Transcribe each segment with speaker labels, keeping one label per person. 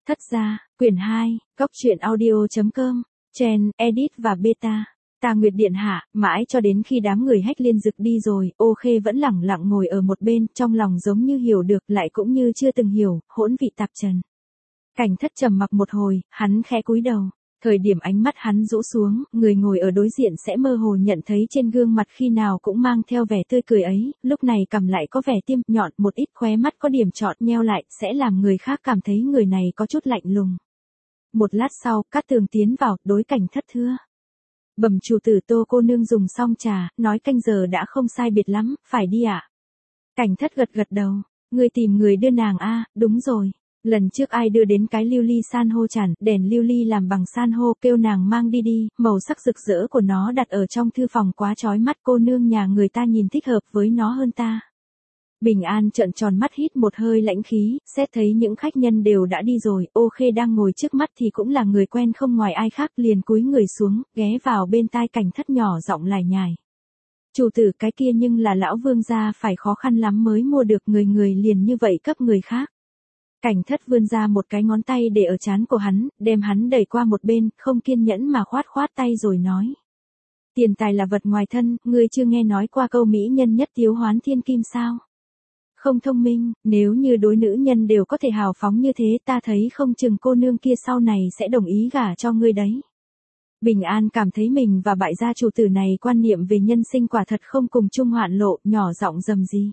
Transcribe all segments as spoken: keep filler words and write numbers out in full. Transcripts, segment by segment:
Speaker 1: Thất gia, quyển hai, góc truyện audio.com, Chen, Edit và Beta. Tà Nguyệt điện hạ, mãi cho đến khi đám người Hách Liên Dực đi rồi, Ô Khê vẫn lẳng lặng ngồi ở một bên, trong lòng giống như hiểu được, lại cũng như chưa từng hiểu, hỗn vị tạp trần. Cảnh Thất trầm mặc một hồi, hắn khẽ cúi đầu. Thời điểm ánh mắt hắn rũ xuống, người ngồi ở đối diện sẽ mơ hồ nhận thấy trên gương mặt khi nào cũng mang theo vẻ tươi cười ấy, lúc này cầm lại có vẻ tiêm nhọn, một ít khóe mắt có điểm trọn nheo lại, sẽ làm người khác cảm thấy người này có chút lạnh lùng. Một lát sau, Cát Tường tiến vào, đối Cảnh Thất thưa. Bẩm chủ tử, Tô cô nương dùng xong trà, nói canh giờ đã không sai biệt lắm, phải đi ạ. À? Cảnh Thất gật gật đầu, người tìm người đưa nàng a, à, đúng rồi. Lần trước ai đưa đến cái lưu ly san hô chản, đèn lưu ly làm bằng san hô, kêu nàng mang đi đi, màu sắc rực rỡ của nó đặt ở trong thư phòng quá chói mắt, cô nương nhà người ta nhìn thích hợp với nó hơn ta. Bình An trợn tròn mắt hít một hơi lãnh khí, xét thấy những khách nhân đều đã đi rồi, Ô Khê đang ngồi trước mắt thì cũng là người quen không ngoài ai khác, liền cúi người xuống, ghé vào bên tai Cảnh Thất nhỏ giọng lải nhải. Chủ tử, cái kia nhưng là lão vương gia phải khó khăn lắm mới mua được, người người liền như vậy cấp người khác. Cảnh Thất vươn ra một cái ngón tay để ở trán của hắn, đem hắn đẩy qua một bên, không kiên nhẫn mà khoát khoát tay rồi nói. Tiền tài là vật ngoài thân, ngươi chưa nghe nói qua câu mỹ nhân nhất thiếu hoán thiên kim sao? Không thông minh, nếu như đối nữ nhân đều có thể hào phóng như thế, ta thấy không chừng cô nương kia sau này sẽ đồng ý gả cho ngươi đấy. Bình An cảm thấy mình và bại gia chủ tử này quan niệm về nhân sinh quả thật không cùng chung hoạn lộ, nhỏ giọng rầm gì.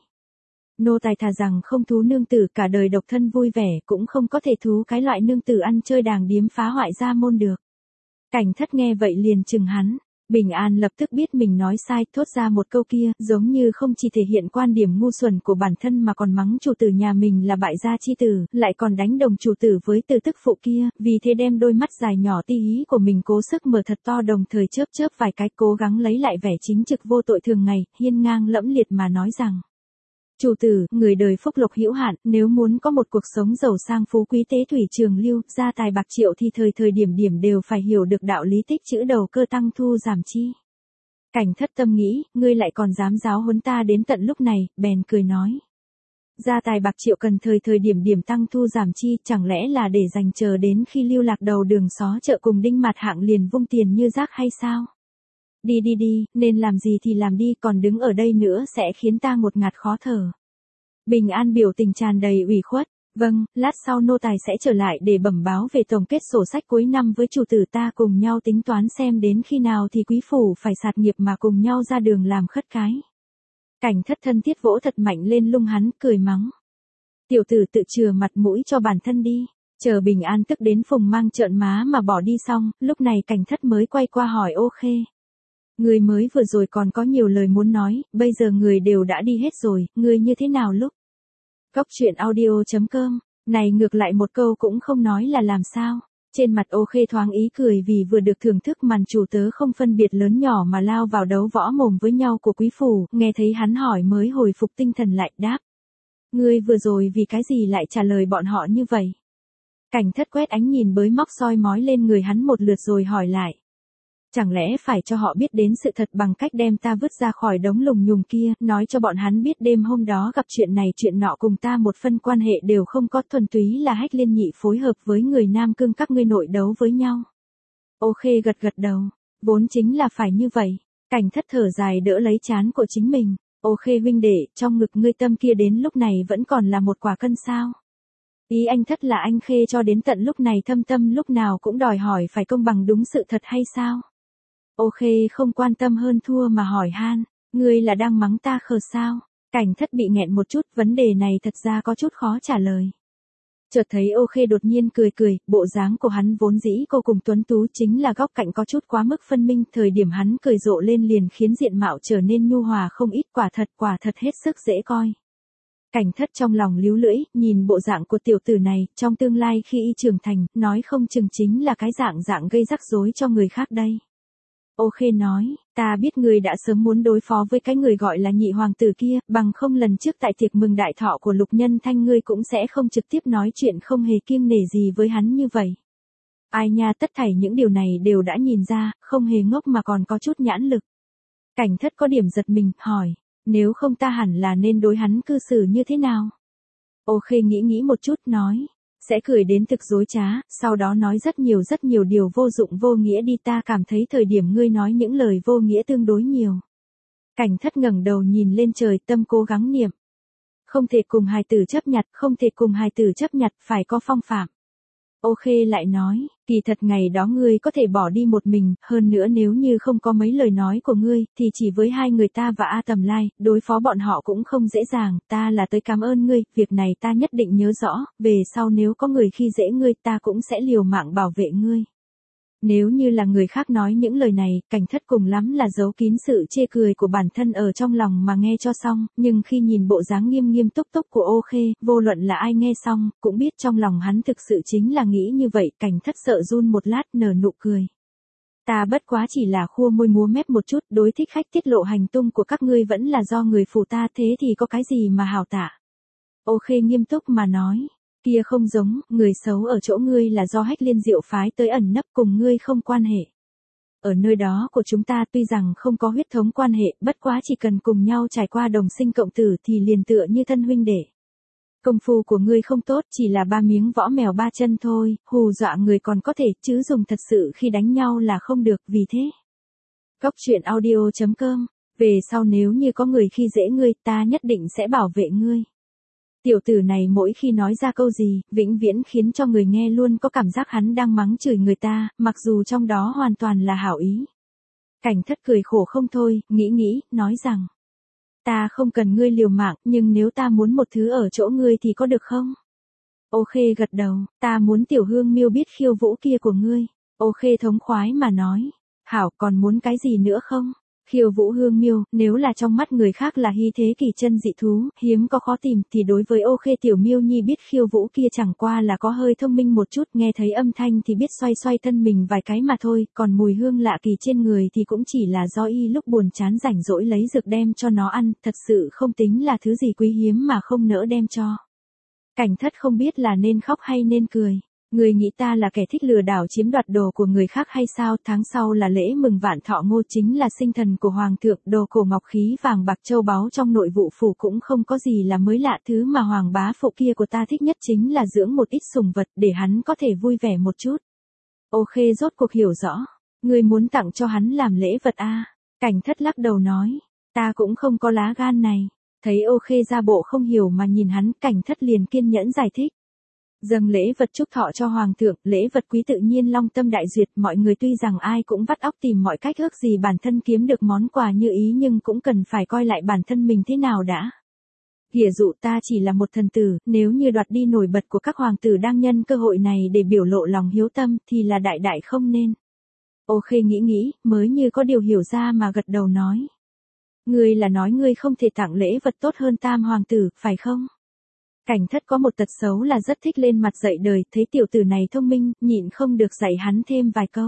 Speaker 1: Nô tài thà rằng không thú nương tử cả đời độc thân vui vẻ, cũng không có thể thú cái loại nương tử ăn chơi đàng điếm phá hoại gia môn được. Cảnh Thất nghe vậy liền chừng hắn. Bình An lập tức biết mình nói sai, thốt ra một câu kia, giống như không chỉ thể hiện quan điểm ngu xuẩn của bản thân mà còn mắng chủ tử nhà mình là bại gia chi tử, lại còn đánh đồng chủ tử với từ tức phụ kia, vì thế đem đôi mắt dài nhỏ ti hí của mình cố sức mở thật to, đồng thời chớp chớp vài cái, cố gắng lấy lại vẻ chính trực vô tội thường ngày, hiên ngang lẫm liệt mà nói rằng. Chủ tử, người đời phúc lộc hữu hạn, nếu muốn có một cuộc sống giàu sang phú quý tế thủy trường lưu, gia tài bạc triệu thì thời thời điểm điểm đều phải hiểu được đạo lý tích trữ đầu cơ tăng thu giảm chi. Cảnh Thất tâm nghĩ, ngươi lại còn dám giáo huấn ta đến tận lúc này, bèn cười nói. Gia tài bạc triệu cần thời thời điểm điểm tăng thu giảm chi, chẳng lẽ là để dành chờ đến khi lưu lạc đầu đường xó chợ cùng đinh mạt hạng liền vung tiền như rác hay sao? Đi đi đi, nên làm gì thì làm đi, còn đứng ở đây nữa sẽ khiến ta ngột ngạt khó thở. Bình An biểu tình tràn đầy ủy khuất. Vâng, lát sau nô tài sẽ trở lại để bẩm báo về tổng kết sổ sách cuối năm với chủ tử, ta cùng nhau tính toán xem đến khi nào thì quý phủ phải sạt nghiệp mà cùng nhau ra đường làm khất cái. Cảnh Thất thân thiết vỗ thật mạnh lên lưng hắn, cười mắng. Tiểu tử tự chừa mặt mũi cho bản thân đi. Chờ Bình An tức đến phùng mang trợn má mà bỏ đi xong, lúc này Cảnh Thất mới quay qua hỏi Ô Khê. Người mới vừa rồi còn có nhiều lời muốn nói, bây giờ người đều đã đi hết rồi, người như thế nào lúc? Góc truyện audio.com, này ngược lại một câu cũng không nói là làm sao? Trên mặt Ô Khê thoáng ý cười vì vừa được thưởng thức màn chủ tớ không phân biệt lớn nhỏ mà lao vào đấu võ mồm với nhau của quý phủ, nghe thấy hắn hỏi mới hồi phục tinh thần lại đáp. Ngươi vừa rồi vì cái gì lại trả lời bọn họ như vậy? Cảnh Thất quét ánh nhìn bới móc soi mói lên người hắn một lượt rồi hỏi lại. Chẳng lẽ phải cho họ biết đến sự thật bằng cách đem ta vứt ra khỏi đống lùng nhùng kia, nói cho bọn hắn biết đêm hôm đó gặp chuyện này chuyện nọ cùng ta một phân quan hệ đều không có, thuần túy là Hách Liên nhị phối hợp với người Nam Cương các ngươi nội đấu với nhau. Ô Khê gật gật đầu, vốn chính là phải như vậy. Cảnh Thất thở dài đỡ lấy trán của chính mình. Ô Khê huynh đệ, trong ngực ngươi tâm kia đến lúc này vẫn còn là một quả cân sao? Ý anh Thất là anh Khê cho đến tận lúc này thâm tâm lúc nào cũng đòi hỏi phải công bằng đúng sự thật hay sao? Ô Khê không quan tâm hơn thua mà hỏi han, ngươi là đang mắng ta khờ sao? Cảnh Thất bị nghẹn một chút, vấn đề này thật ra có chút khó trả lời. Chợt thấy Ô Khê đột nhiên cười cười, bộ dáng của hắn vốn dĩ cô cùng tuấn tú, chính là góc cạnh có chút quá mức phân minh, thời điểm hắn cười rộ lên liền khiến diện mạo trở nên nhu hòa không ít, quả thật quả thật hết sức dễ coi. Cảnh Thất trong lòng líu lưỡi, nhìn bộ dạng của tiểu tử này, trong tương lai khi y trưởng thành, nói không chừng chính là cái dạng dạng gây rắc rối cho người khác đây. Ô Khê nói, ta biết ngươi đã sớm muốn đối phó với cái người gọi là nhị hoàng tử kia, bằng không lần trước tại tiệc mừng đại thọ của Lục Nhân Thanh ngươi cũng sẽ không trực tiếp nói chuyện không hề kiêng nể gì với hắn như vậy. Ai nha, tất thảy những điều này đều đã nhìn ra, không hề ngốc mà còn có chút nhãn lực. Cảnh Thất có điểm giật mình, hỏi, nếu không ta hẳn là nên đối hắn cư xử như thế nào? Ô Khê nghĩ nghĩ một chút, nói, Sẽ cười đến thực dối trá, sau đó nói rất nhiều rất nhiều điều vô dụng vô nghĩa đi, ta cảm thấy thời điểm ngươi nói những lời vô nghĩa tương đối nhiều. Cảnh thất ngẩng đầu nhìn lên trời, tâm cố gắng niệm. Không thể cùng hài tử chấp nhặt, không thể cùng hài tử chấp nhặt, phải có phong phạm. Ô Khê lại nói, kỳ thật ngày đó ngươi có thể bỏ đi một mình, hơn nữa nếu như không có mấy lời nói của ngươi, thì chỉ với hai người ta và A Tầm Lai, đối phó bọn họ cũng không dễ dàng, ta là tới cảm ơn ngươi, việc này ta nhất định nhớ rõ, về sau nếu có người khi dễ ngươi ta cũng sẽ liều mạng bảo vệ ngươi. Nếu như là người khác nói những lời này, Cảnh thất cùng lắm là giấu kín sự chê cười của bản thân ở trong lòng mà nghe cho xong, nhưng khi nhìn bộ dáng nghiêm nghiêm túc túc của Ô Khê, vô luận là ai nghe xong, cũng biết trong lòng hắn thực sự chính là nghĩ như vậy, Cảnh thất sợ run một lát nở nụ cười. Ta bất quá chỉ là khua môi múa mép một chút, đối thích khách tiết lộ hành tung của các ngươi vẫn là do người phù ta, thế thì có cái gì mà hào tạ. Ô Khê nghiêm túc mà nói. Kia không giống, người xấu ở chỗ ngươi là do Hách Liên Diệu phái tới ẩn nấp, cùng ngươi không quan hệ. Ở nơi đó của chúng ta tuy rằng không có huyết thống quan hệ, bất quá chỉ cần cùng nhau trải qua đồng sinh cộng tử thì liền tựa như thân huynh đệ. Công phu của ngươi không tốt, chỉ là ba miếng võ mèo ba chân thôi, hù dọa người còn có thể, chứ dùng thật sự khi đánh nhau là không được, vì thế. Cóc truyện audio chấm com, về sau nếu như có người khi dễ ngươi, ta nhất định sẽ bảo vệ ngươi. Tiểu tử này mỗi khi nói ra câu gì, vĩnh viễn khiến cho người nghe luôn có cảm giác hắn đang mắng chửi người ta, mặc dù trong đó hoàn toàn là hảo ý. Cảnh thất cười khổ không thôi, nghĩ nghĩ, nói rằng. Ta không cần ngươi liều mạng, nhưng nếu ta muốn một thứ ở chỗ ngươi thì có được không? Ô Khê gật đầu, ta muốn Tiểu Hương Miêu biết khiêu vũ kia của ngươi. Ô Khê thống khoái mà nói. Hảo, còn muốn cái gì nữa không? Khiêu vũ Hương Miêu, nếu là trong mắt người khác là hy thế kỳ chân dị thú, hiếm có khó tìm, thì đối với Ô Khê tiểu Miêu Nhi biết khiêu vũ kia chẳng qua là có hơi thông minh một chút, nghe thấy âm thanh thì biết xoay xoay thân mình vài cái mà thôi, còn mùi hương lạ kỳ trên người thì cũng chỉ là do y lúc buồn chán rảnh rỗi lấy dược đem cho nó ăn, thật sự không tính là thứ gì quý hiếm mà không nỡ đem cho. Cảnh thất không biết là nên khóc hay nên cười. Người nghĩ ta là kẻ thích lừa đảo chiếm đoạt đồ của người khác hay sao? Tháng sau là lễ mừng vạn thọ Ngô, chính là sinh thần của Hoàng thượng, đồ cổ ngọc khí vàng bạc châu báu trong nội vụ phủ cũng không có gì là mới lạ, thứ mà Hoàng bá phụ kia của ta thích nhất chính là dưỡng một ít sùng vật để hắn có thể vui vẻ một chút. Ô Khê rốt cuộc hiểu rõ, người muốn tặng cho hắn làm lễ vật a? À? Cảnh thất lắc đầu nói, ta cũng không có lá gan này. Thấy Ô Khê ra bộ không hiểu mà nhìn hắn, Cảnh thất liền kiên nhẫn giải thích. Dâng lễ vật chúc thọ cho Hoàng thượng, lễ vật quý tự nhiên long tâm đại duyệt, mọi người tuy rằng ai cũng vắt óc tìm mọi cách ước gì bản thân kiếm được món quà như ý nhưng cũng cần phải coi lại bản thân mình thế nào đã. Ghỉa dụ ta chỉ là một thần tử, nếu như đoạt đi nổi bật của các hoàng tử đang nhân cơ hội này để biểu lộ lòng hiếu tâm thì là đại đại không nên. Ô Khê nghĩ nghĩ, mới như có điều hiểu ra mà gật đầu nói. Ngươi là nói ngươi không thể tặng lễ vật tốt hơn tam hoàng tử, phải không? Cảnh thất có một tật xấu là rất thích lên mặt dạy đời, thấy tiểu tử này thông minh, nhịn không được dạy hắn thêm vài câu.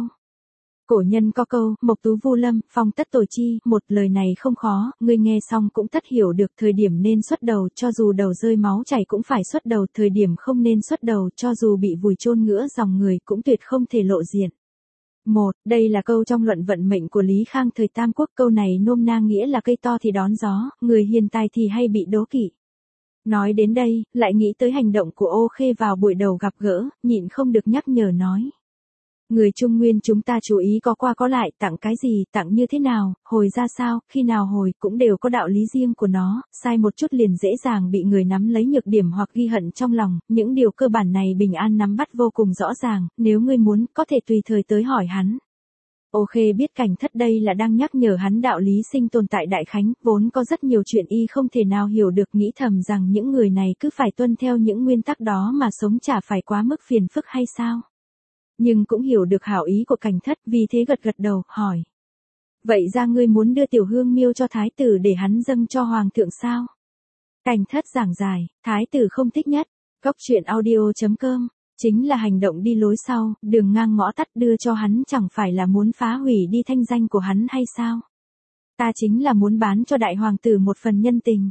Speaker 1: Cổ nhân có câu, mộc tú vu lâm, phong tất tổ chi, một lời này không khó, ngươi nghe xong cũng tất hiểu được, thời điểm nên xuất đầu, cho dù đầu rơi máu chảy cũng phải xuất đầu, thời điểm không nên xuất đầu, cho dù bị vùi chôn nggiữa dòng người cũng tuyệt không thể lộ diện. Một, đây là câu trong luận vận mệnh của Lý Khang thời Tam Quốc, câu này nôm na nghĩa là cây to thì đón gió, người hiền tài thì hay bị đố kỵ. Nói đến đây, lại nghĩ tới hành động của Ô Khê vào buổi đầu gặp gỡ, nhịn không được nhắc nhở nói. Người Trung Nguyên chúng ta chú ý có qua có lại, tặng cái gì, tặng như thế nào, hồi ra sao, khi nào hồi, cũng đều có đạo lý riêng của nó, sai một chút liền dễ dàng bị người nắm lấy nhược điểm hoặc ghi hận trong lòng, những điều cơ bản này Bình An nắm bắt vô cùng rõ ràng, nếu ngươi muốn, có thể tùy thời tới hỏi hắn. Ô Khê biết Cảnh thất đây là đang nhắc nhở hắn đạo lý sinh tồn tại Đại Khánh, vốn có rất nhiều chuyện y không thể nào hiểu được, nghĩ thầm rằng những người này cứ phải tuân theo những nguyên tắc đó mà sống chả phải quá mức phiền phức hay sao. Nhưng cũng hiểu được hảo ý của Cảnh thất, vì thế gật gật đầu, hỏi. Vậy ra ngươi muốn đưa Tiểu Hương Miêu cho thái tử để hắn dâng cho Hoàng thượng sao? Cảnh thất giảng giải, thái tử không thích nhất, cóc truyện audio chấm com. Chính là hành động đi lối sau, đường ngang ngõ tắt đưa cho hắn chẳng phải là muốn phá hủy đi thanh danh của hắn hay sao? Ta chính là muốn bán cho đại hoàng tử một phần nhân tình.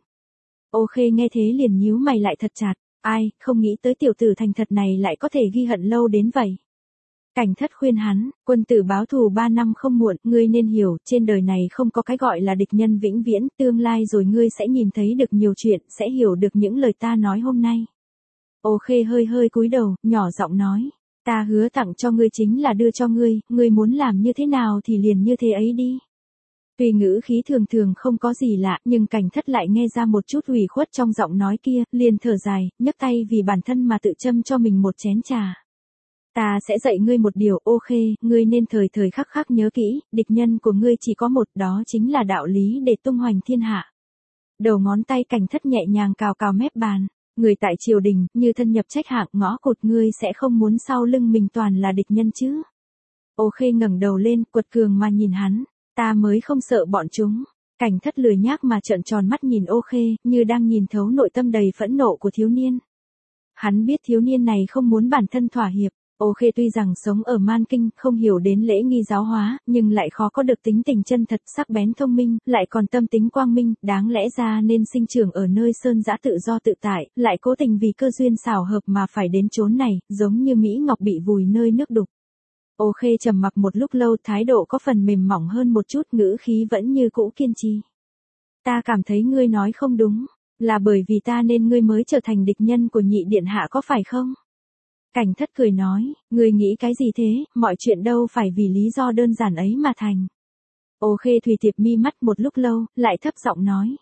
Speaker 1: Ô Khê nghe thế liền nhíu mày lại thật chặt, ai, không nghĩ tới tiểu tử thành thật này lại có thể ghi hận lâu đến vậy. Cảnh thất khuyên hắn, quân tử báo thù ba năm không muộn, ngươi nên hiểu, trên đời này không có cái gọi là địch nhân vĩnh viễn, tương lai rồi ngươi sẽ nhìn thấy được nhiều chuyện, sẽ hiểu được những lời ta nói hôm nay. Ô Khê hơi hơi cúi đầu, nhỏ giọng nói. Ta hứa tặng cho ngươi chính là đưa cho ngươi, ngươi muốn làm như thế nào thì liền như thế ấy đi. Tuy ngữ khí thường thường không có gì lạ, nhưng Cảnh Thất lại nghe ra một chút ủy khuất trong giọng nói kia, liền thở dài, nhấc tay vì bản thân mà tự châm cho mình một chén trà. Ta sẽ dạy ngươi một điều, Ô Khê, ngươi nên thời thời khắc khắc nhớ kỹ, địch nhân của ngươi chỉ có một, đó chính là đạo lý để tung hoành thiên hạ. Đầu ngón tay Cảnh Thất nhẹ nhàng cào cào mép bàn. Người tại triều đình, như thân nhập trách hạng ngõ cụt, ngươi sẽ không muốn sau lưng mình toàn là địch nhân chứ. Ô Khê ngẩng đầu lên, quật cường mà nhìn hắn. Ta mới không sợ bọn chúng. Cảnh Thất lười nhác mà trợn tròn mắt nhìn Ô Khê, như đang nhìn thấu nội tâm đầy phẫn nộ của thiếu niên. Hắn biết thiếu niên này không muốn bản thân thỏa hiệp. Ô Khê tuy rằng sống ở Man Kinh, không hiểu đến lễ nghi giáo hóa, nhưng lại khó có được tính tình chân thật, sắc bén thông minh, lại còn tâm tính quang minh, đáng lẽ ra nên sinh trưởng ở nơi sơn dã tự do tự tại, lại cố tình vì cơ duyên xảo hợp mà phải đến chốn này, giống như Mỹ Ngọc bị vùi nơi nước đục. Ô Khê trầm mặc một lúc lâu, thái độ có phần mềm mỏng hơn một chút, ngữ khí vẫn như cũ kiên trì. Ta cảm thấy ngươi nói không đúng, là bởi vì ta nên ngươi mới trở thành địch nhân của nhị điện hạ có phải không? Cảnh Thất cười nói, ngươi nghĩ cái gì thế, mọi chuyện đâu phải vì lý do đơn giản ấy mà thành. Ô Khê thùy tiệp mi mắt một lúc lâu, lại thấp giọng nói.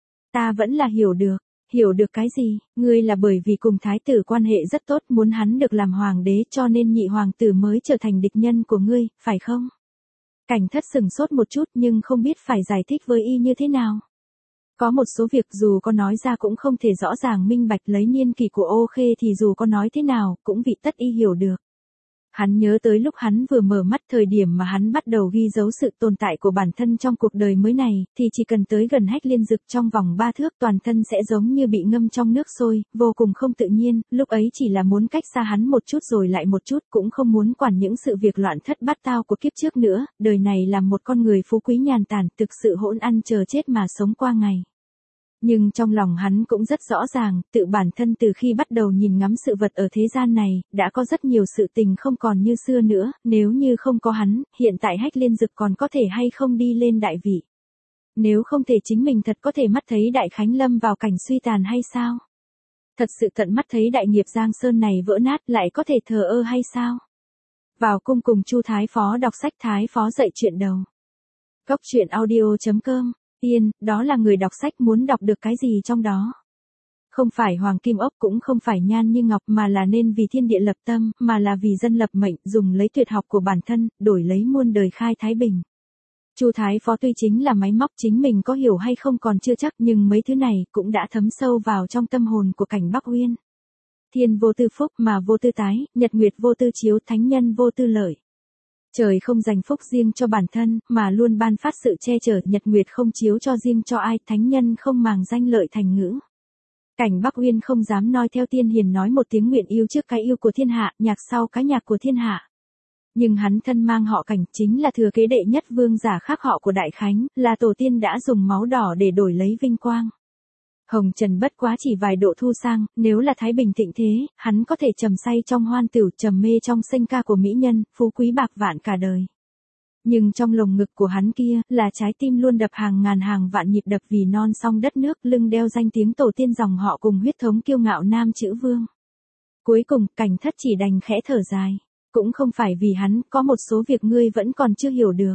Speaker 1: Ta vẫn là hiểu được, hiểu được cái gì, ngươi là bởi vì cùng thái tử quan hệ rất tốt, muốn hắn được làm hoàng đế cho nên nhị hoàng tử mới trở thành địch nhân của ngươi, phải không? Cảnh Thất sừng sốt một chút nhưng không biết phải giải thích với y như thế nào. Có một số việc dù có nói ra cũng không thể rõ ràng minh bạch, lấy niên kỷ của Ô Khê thì dù có nói thế nào, cũng vị tất y hiểu được. Hắn nhớ tới lúc hắn vừa mở mắt, thời điểm mà hắn bắt đầu ghi dấu sự tồn tại của bản thân trong cuộc đời mới này, thì chỉ cần tới gần Hách Liên Dực trong vòng ba thước, toàn thân sẽ giống như bị ngâm trong nước sôi, vô cùng không tự nhiên, lúc ấy chỉ là muốn cách xa hắn một chút rồi lại một chút, cũng không muốn quản những sự việc loạn thất bát tao của kiếp trước nữa, đời này làm một con người phú quý nhàn tản, thực sự hỗn ăn chờ chết mà sống qua ngày. Nhưng trong lòng hắn cũng rất rõ ràng, tự bản thân từ khi bắt đầu nhìn ngắm sự vật ở thế gian này, đã có rất nhiều sự tình không còn như xưa nữa, nếu như không có hắn, hiện tại Hách Liên Dực còn có thể hay không đi lên đại vị. Nếu không thể chính mình thật có thể mắt thấy Đại Khánh lâm vào cảnh suy tàn hay sao? Thật sự tận mắt thấy đại nghiệp Giang Sơn này vỡ nát lại có thể thờ ơ hay sao? Vào cung cùng Chu Thái Phó đọc sách, Thái Phó dạy chuyện đầu. Góc truyện audio chấm com. Yên, đó là người đọc sách muốn đọc được cái gì trong đó. Không phải hoàng kim ốc, cũng không phải nhan như ngọc, mà là nên vì thiên địa lập tâm, mà là vì dân lập mệnh, dùng lấy tuyệt học của bản thân, đổi lấy muôn đời khai thái bình. Chu Thái Phó tuy chính là máy móc, chính mình có hiểu hay không còn chưa chắc, nhưng mấy thứ này cũng đã thấm sâu vào trong tâm hồn của Cảnh Bắc Uyên. Thiên vô tư phúc mà vô tư tái, nhật nguyệt vô tư chiếu, thánh nhân vô tư lợi. Trời không dành phúc riêng cho bản thân, mà luôn ban phát sự che chở, nhật nguyệt không chiếu cho riêng cho ai, thánh nhân không màng danh lợi thành ngữ. Cảnh Bắc Uyên không dám nói theo tiên hiền nói một tiếng nguyện yêu trước cái yêu của thiên hạ, nhạc sau cái nhạc của thiên hạ. Nhưng hắn thân mang họ Cảnh, chính là thừa kế đệ nhất vương giả khác họ của Đại Khánh, là tổ tiên đã dùng máu đỏ để đổi lấy vinh quang. Hồng trần bất quá chỉ vài độ thu sang, nếu là thái bình thịnh thế, hắn có thể trầm say trong hoan tửu, trầm mê trong sinh ca của mỹ nhân, phú quý bạc vạn cả đời. Nhưng trong lồng ngực của hắn kia, là trái tim luôn đập hàng ngàn hàng vạn nhịp đập vì non sông đất nước, lưng đeo danh tiếng tổ tiên dòng họ cùng huyết thống kiêu ngạo nam chữ vương. Cuối cùng, Cảnh Thất chỉ đành khẽ thở dài. Cũng không phải vì hắn, có một số việc ngươi vẫn còn chưa hiểu được.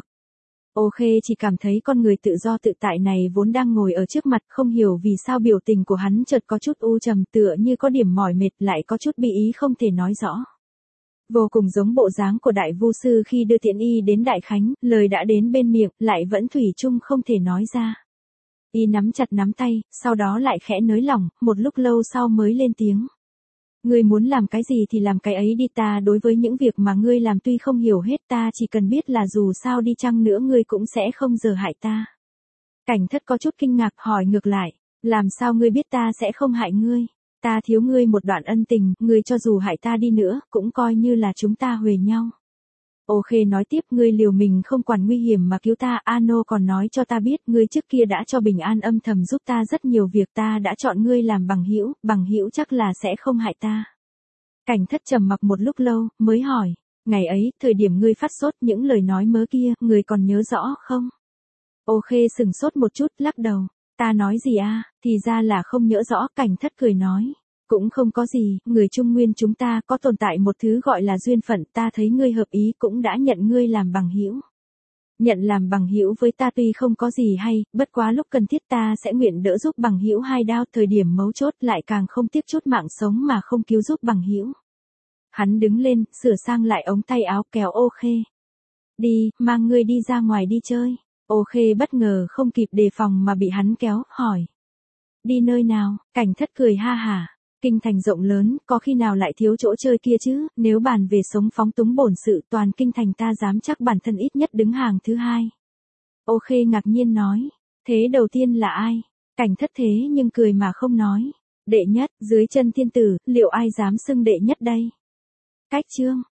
Speaker 1: Ô Khê chỉ cảm thấy con người tự do tự tại này vốn đang ngồi ở trước mặt, không hiểu vì sao biểu tình của hắn chợt có chút u trầm, tựa như có điểm mỏi mệt, lại có chút bi ý không thể nói rõ. Vô cùng giống bộ dáng của đại vu sư khi đưa Tiễn Y đến Đại Khánh, lời đã đến bên miệng, lại vẫn thủy chung không thể nói ra. Y nắm chặt nắm tay, sau đó lại khẽ nới lỏng, một lúc lâu sau mới lên tiếng. Ngươi muốn làm cái gì thì làm cái ấy đi, ta đối với những việc mà ngươi làm tuy không hiểu hết, ta chỉ cần biết là dù sao đi chăng nữa ngươi cũng sẽ không giờ hại ta. Cảnh Thất có chút kinh ngạc hỏi ngược lại, làm sao ngươi biết ta sẽ không hại ngươi? Ta thiếu ngươi một đoạn ân tình, ngươi cho dù hại ta đi nữa, cũng coi như là chúng ta huề nhau. Ô Khê nói tiếp, ngươi liều mình không quản nguy hiểm mà cứu ta, Ano còn nói cho ta biết, ngươi trước kia đã cho Bình An âm thầm giúp ta rất nhiều việc, ta đã chọn ngươi làm bằng hữu, bằng hữu chắc là sẽ không hại ta. Cảnh Thất trầm mặc một lúc lâu, mới hỏi, ngày ấy, thời điểm ngươi phát sốt những lời nói mớ kia, ngươi còn nhớ rõ không? Ô Khê sừng sốt một chút, lắc đầu, ta nói gì a, thì ra là không nhớ rõ, Cảnh Thất cười nói. Cũng không có gì, người Trung Nguyên chúng ta có tồn tại một thứ gọi là duyên phận, ta thấy ngươi hợp ý cũng đã nhận ngươi làm bằng hữu. Nhận làm bằng hữu với ta tuy không có gì hay, bất quá lúc cần thiết ta sẽ nguyện đỡ giúp bằng hữu hai đao, thời điểm mấu chốt lại càng không tiếc chút mạng sống mà không cứu giúp bằng hữu. Hắn đứng lên, sửa sang lại ống tay áo kéo Ô Khê. Đi, mang ngươi đi ra ngoài đi chơi. Ô Khê bất ngờ không kịp đề phòng mà bị hắn kéo, hỏi. Đi nơi nào? Cảnh Thất cười ha hả. Kinh thành rộng lớn, có khi nào lại thiếu chỗ chơi kia chứ, nếu bàn về sống phóng túng bổn sự toàn kinh thành ta dám chắc bản thân ít nhất đứng hàng thứ hai. Ô Khê ngạc nhiên nói, thế đầu tiên là ai? Cảnh Thất thế nhưng cười mà không nói. Đệ nhất, dưới chân thiên tử, liệu ai dám xưng đệ nhất đây? Cách chương.